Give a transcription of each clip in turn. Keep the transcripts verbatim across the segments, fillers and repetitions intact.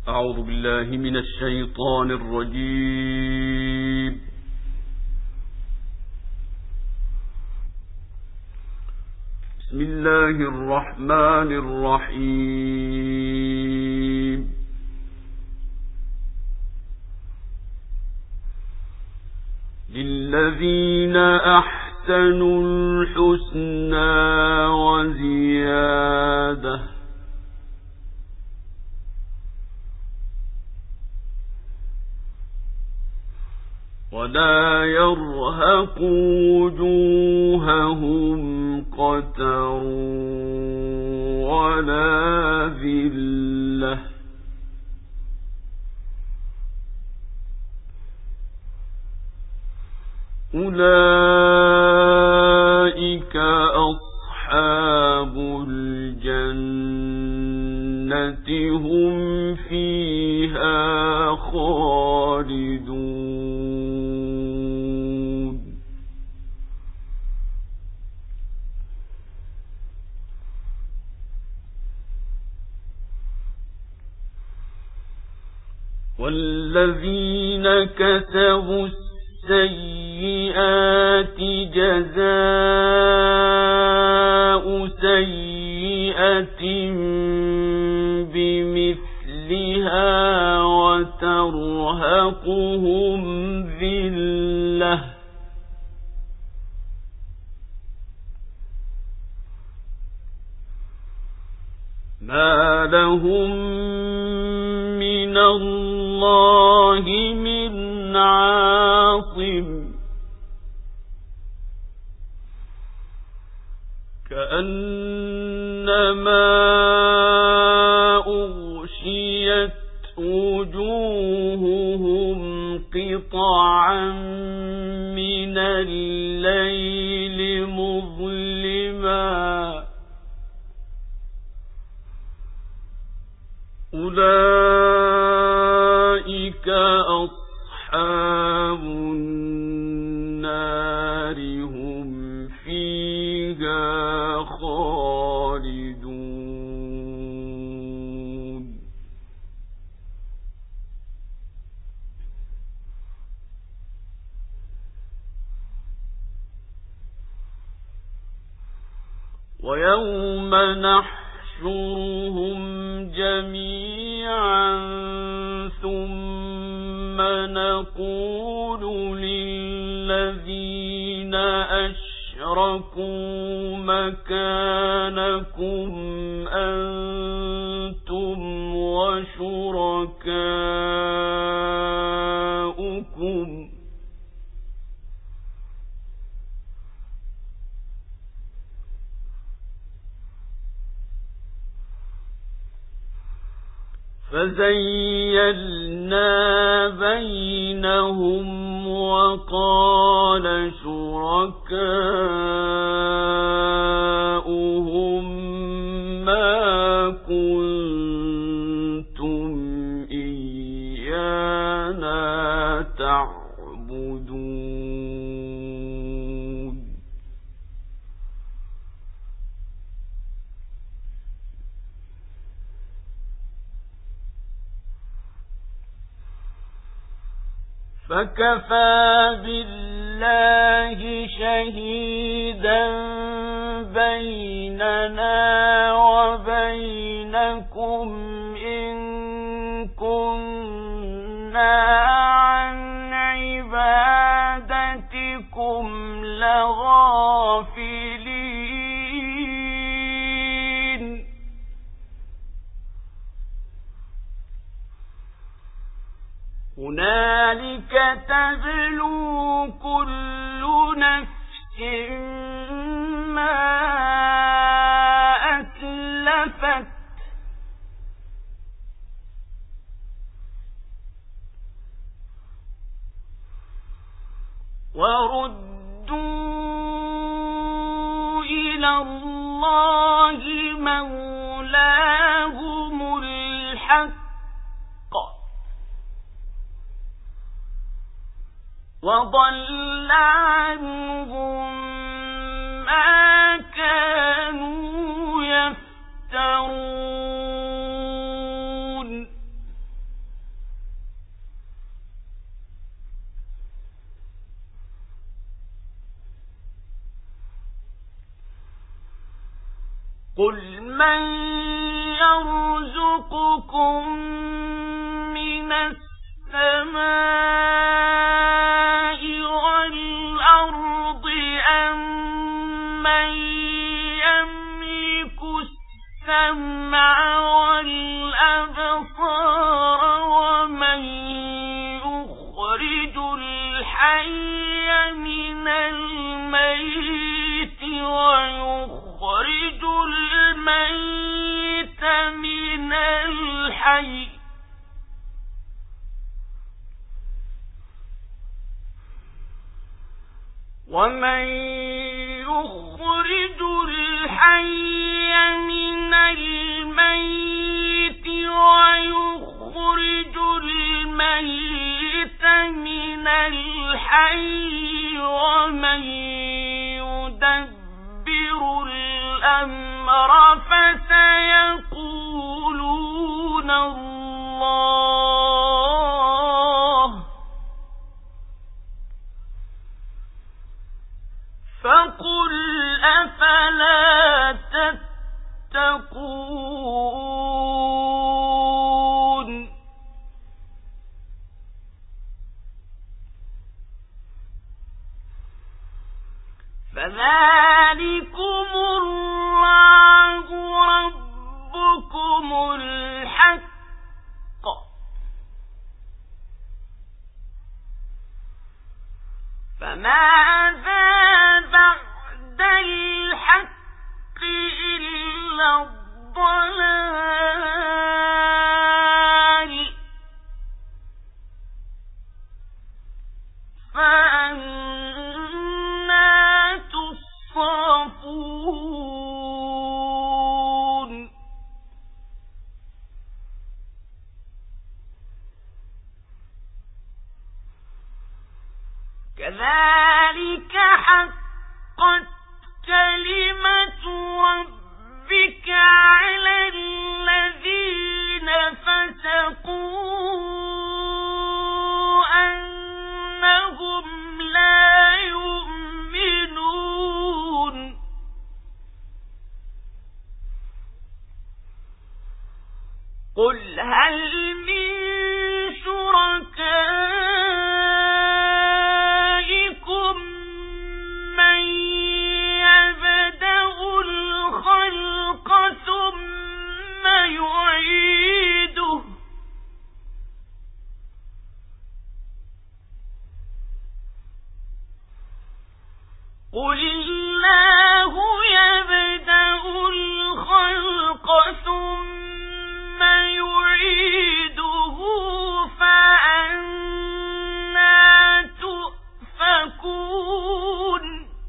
أعوذ بالله من الشيطان الرجيم. بسم الله الرحمن الرحيم. للذين أحسنوا الحسنى وزيادة ولا يرهق وجوههم قتر ولا ذلة أولئك أصحاب الجنة هم فيها خالدون. والذين كسبوا السيئات جزاء سيئة بمثلها وترهقهم ذلة ما لهم من الله من عاصم كأنما أغشيت وجوههم قطعا من الليل مظلما أولئك أصحاب النار هم فيها خالدون. ويوم نحشرهم جميعا ثم نقول للذين أشركوا مكانكم أنتم وشركاؤكم فزيّلنا بينهم وقال شركاؤهم ما كنتم إيانا تعبدون فكفى بالله شهيدا بيننا وبينكم إن كنا عن عبادتكم لغافلين. هنالك تبلو كل نفس ما أسلفت وردوا إلى الله مولاهم الحق وضل عنهم ما كانوا يفترون. قل من يرزقكم من السماء والأرض أم من يملك السمع والأبصار ومن يخرج الحي من الميت ويخرج الميت من الحي ومن يخرج الحي من الميت ويخرج الميت من الحي ومن يدبر الأمر فسيقولون الله فقل أفلا تتقون فذلكم الله ربكم الحق فماذا بعد الحق إلا الضلال فأنى تصرفون كذلك حقت كلمة ربك على الذين فسقوا أنهم لا يؤمنون قل هل من شركائكم من يبدأ الخلق ثم يعيده قل الله يبدأ الخلق ثم يعيده فأنى تؤفكون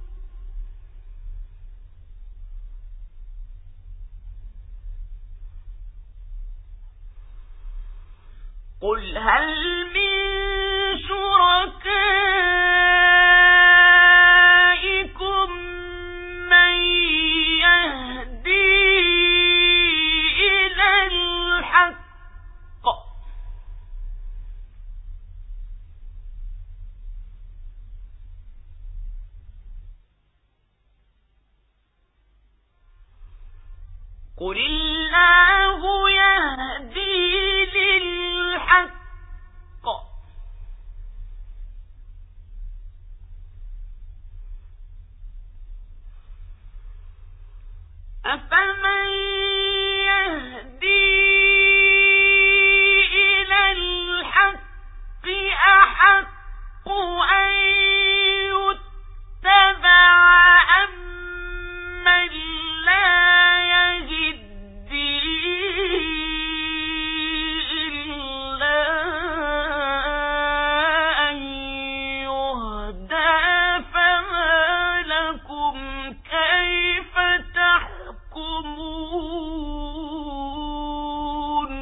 قل هل من شركائكم من يهدي إلى الحق قل الله يهدي للحق أفمن يهدي إلى الحق أحق أن يتبع أمن لا يهدي إلا أن يهدى فما لكم كيف تحكمون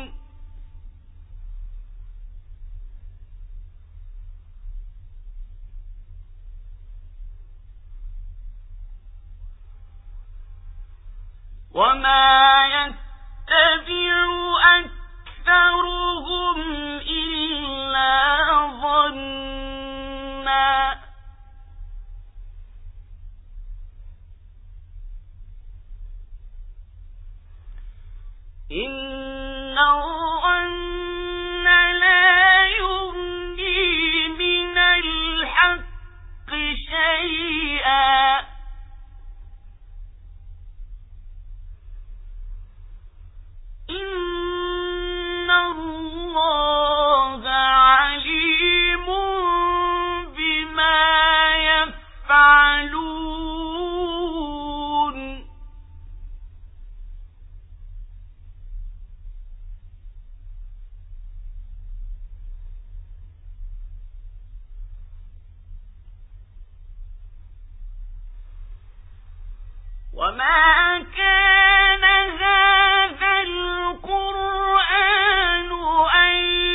وما يتبع أكثرهم إلا ظنا إن الظن لا يغني من الحق شيئا إن الله عليم بما يفعلون وما كان هذا القرآن أن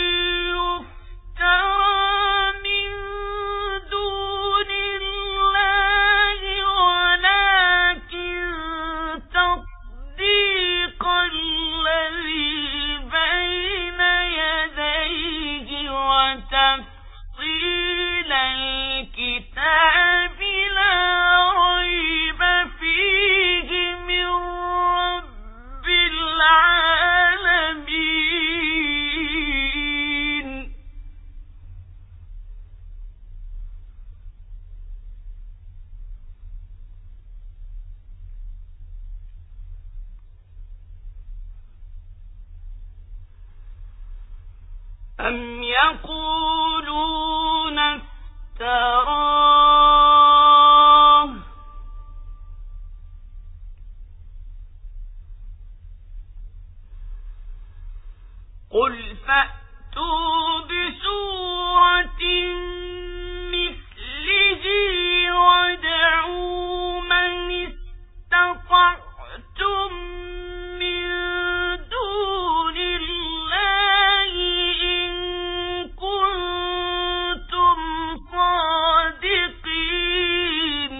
يفترى من دون الله ولكن تصديق الذي بين يديه وتفصيل الكتاب لا ريب فيه من رب العالمين أم يقولون افتراه قل فأتوا بسورة مثله وادعوا من استطعتم من دون الله إن كنتم صادقين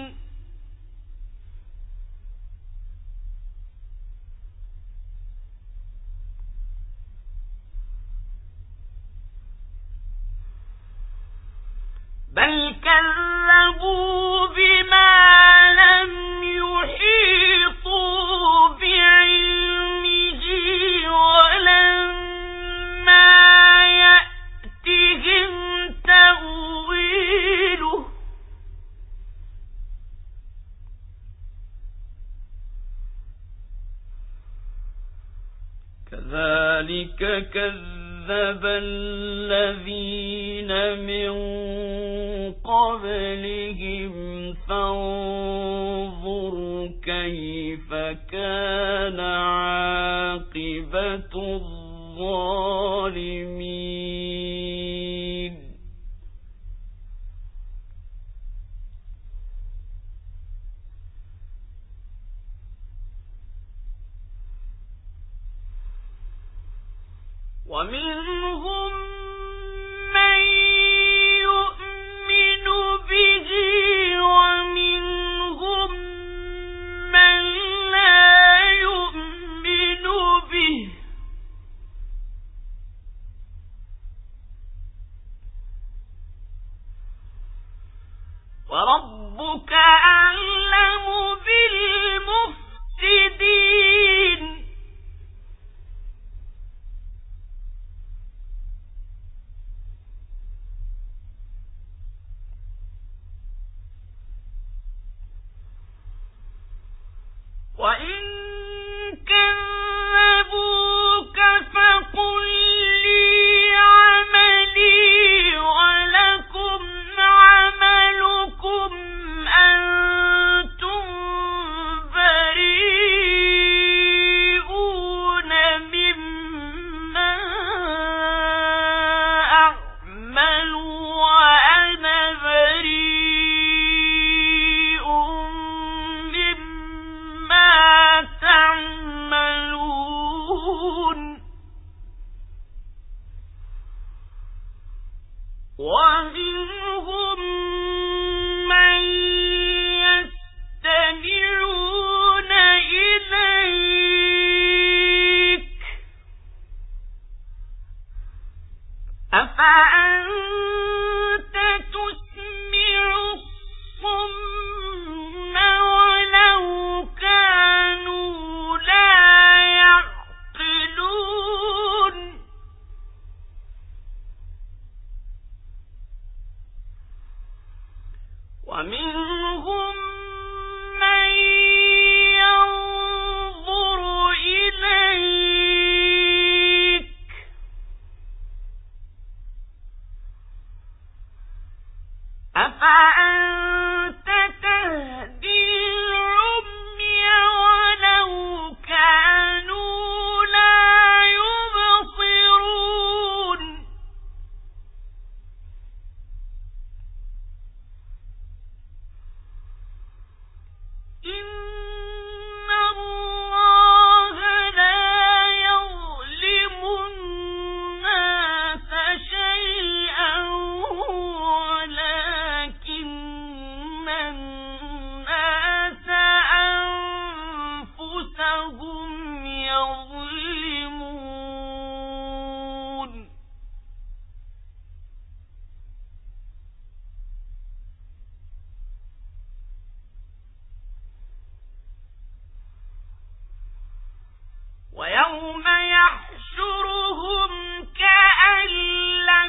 بل كذبوا بما لم يحيطوا بعلمه ولما يأتهم تأويله كذلك كذب الذين من قبلهم فانظر كيف كان عاقبة الظالمين ومنهم من يؤمن به ومنهم من لا يؤمن به وربك أعلم بالمفسدين وإن كذبوك فقل لي عملي ولكم عملكم أنتم بريئون مما أعمل وأنا بريء مما تعملون ويوم يحشرهم كأن لم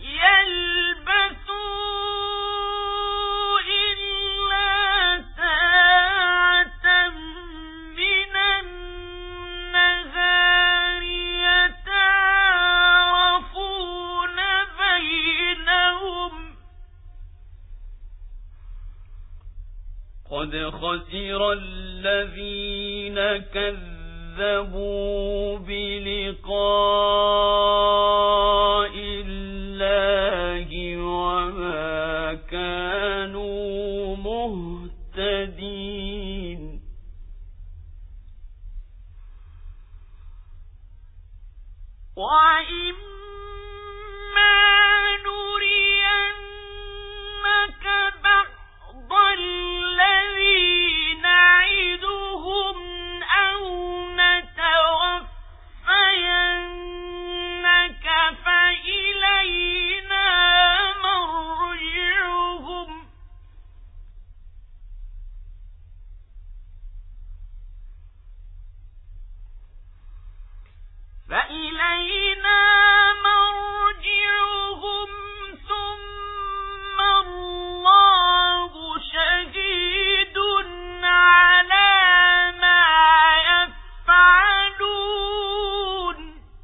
يلبثوا إلا ساعة من النهار يتعارفون بينهم قد خسر الذين كذبوا بلقاء الله وما كانوا مهتدين وإما نرينك بعض الذي نعدهم أو نتوفينك فإلينا مرجعهم فإلينا مرجعهم ثم الله شهيد على ما يفعلون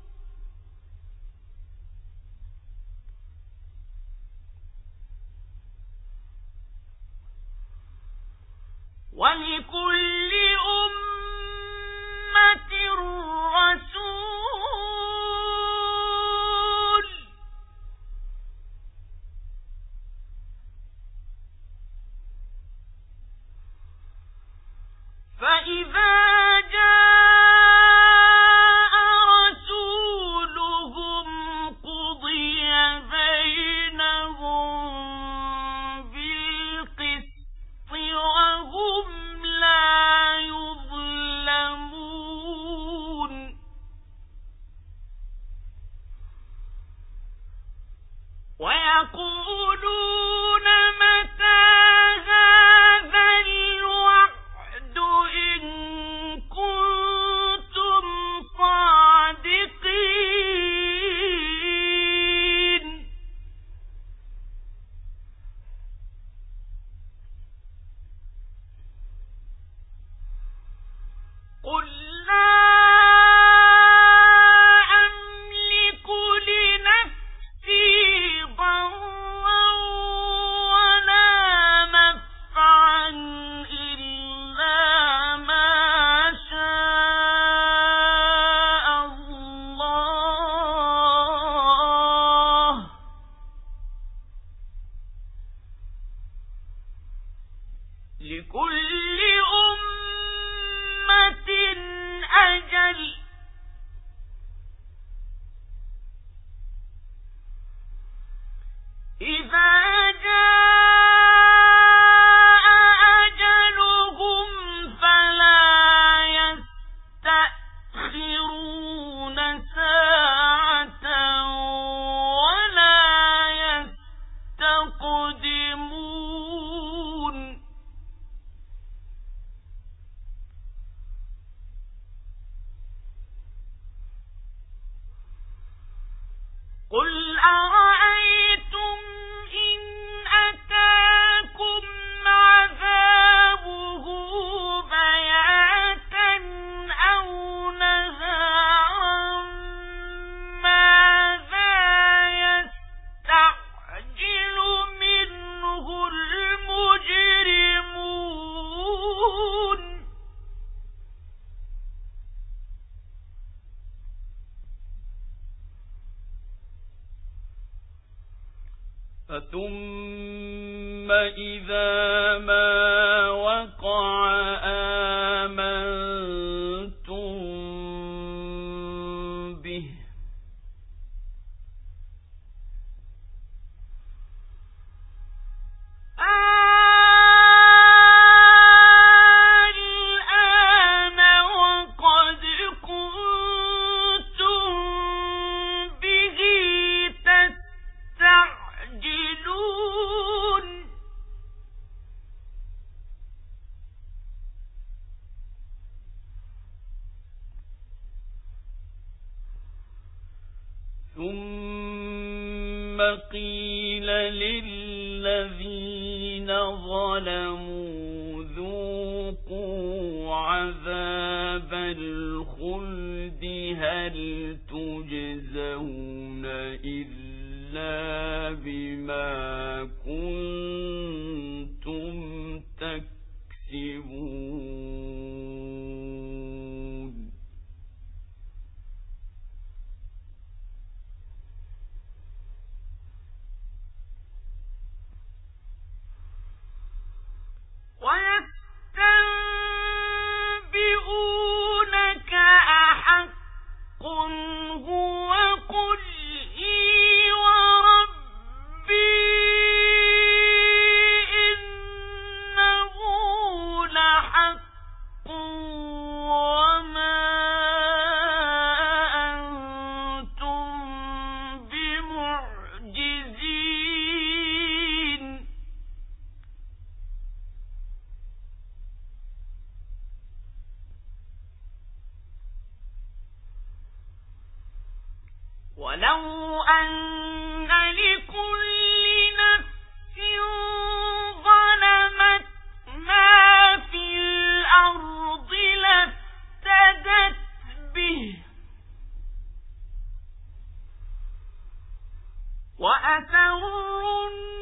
ولكل أمة رسول فإذا جاء رسولهم قضي بينهم بالقسط وهم لا يظلمون ويقولون متى هذا الوعد إن كنتم صادقين قل لا أملك لنفسي ضرا ولا نفعا إلا ما شاء الله لكل أمة أجل إذا جاء أجلهم فلا يستأخرون ساعة ولا يستقدمون قل أرأيتم إن أتاكم عذابه بياتا أو نهارا ماذا يستعجل منه المجرمون ثم إذا ما وقع آمنتم به الآن وقد كنتم به تستعجلون ثم قيل للذين ظلموا ذوقوا عذاب الخلد هل تجزون إلا بما كنتم تكسبون ويستنبئونك أحق هو قل إي وربي إنه لحق وما أنتم بمعجزين ولو أن لكل نفس ظلمت ما في الأرض لافتدت به وأسروا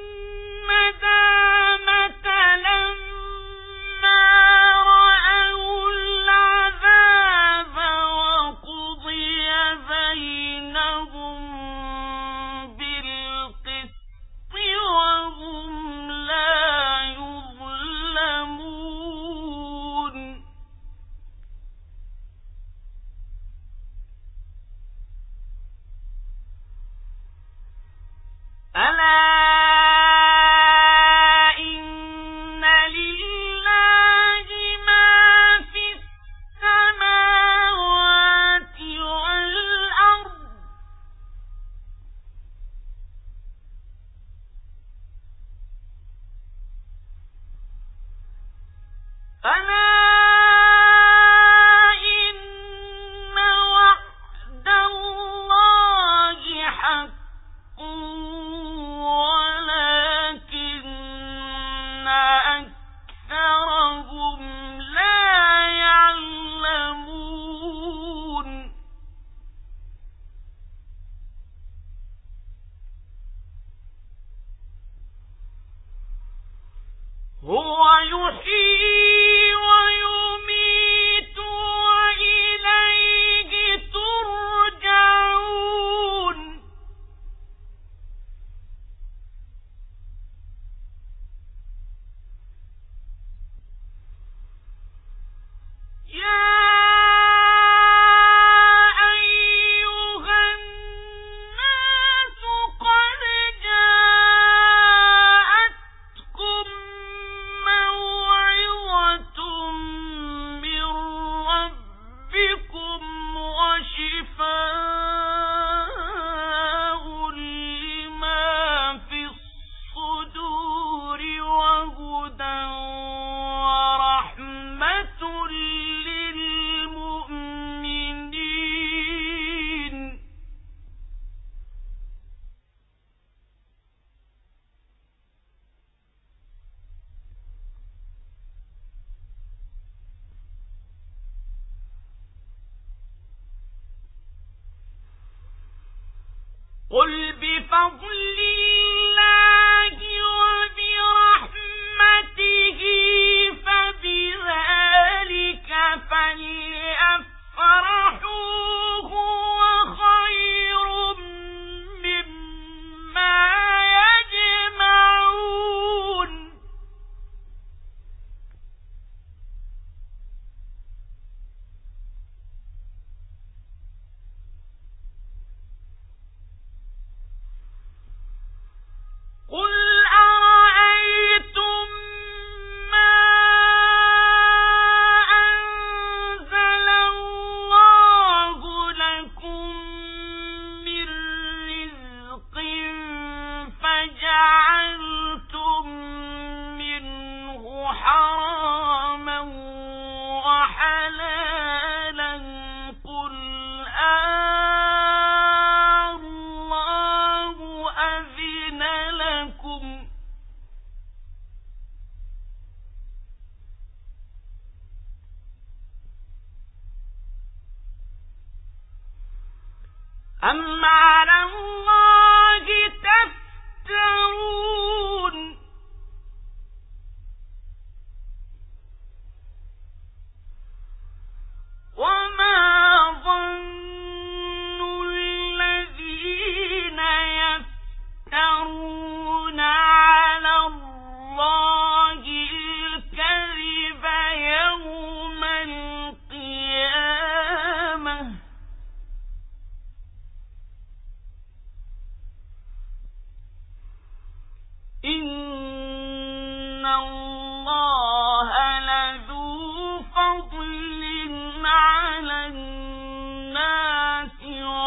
الندامة لما رأوا العذاب وقضي بينهم بالقسط وهم لا يظلمون ألا إن لله ما في السماوات والأرض ألا إن وعد الله حق ولكن أكثرهم لا يعلمون هو يحيي ويميت وإليه ترجعون يا أيها الناس قد جاءتكم موعظة من ربكم وشفاء لما في الصدور وهدى ورحمة للمؤمنين قل بفضل الله وبرحمته فبذلك فليفرحوا هو خير مما يجمعون أم على الله تفترون وما ظن الذين يفترون على الله الكذب يوم القيامة إن الله لذو فضل على الناس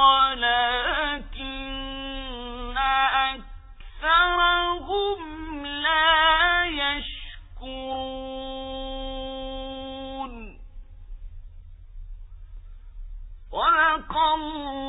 ولكن أكثرهم لا يشكرون. صدق الله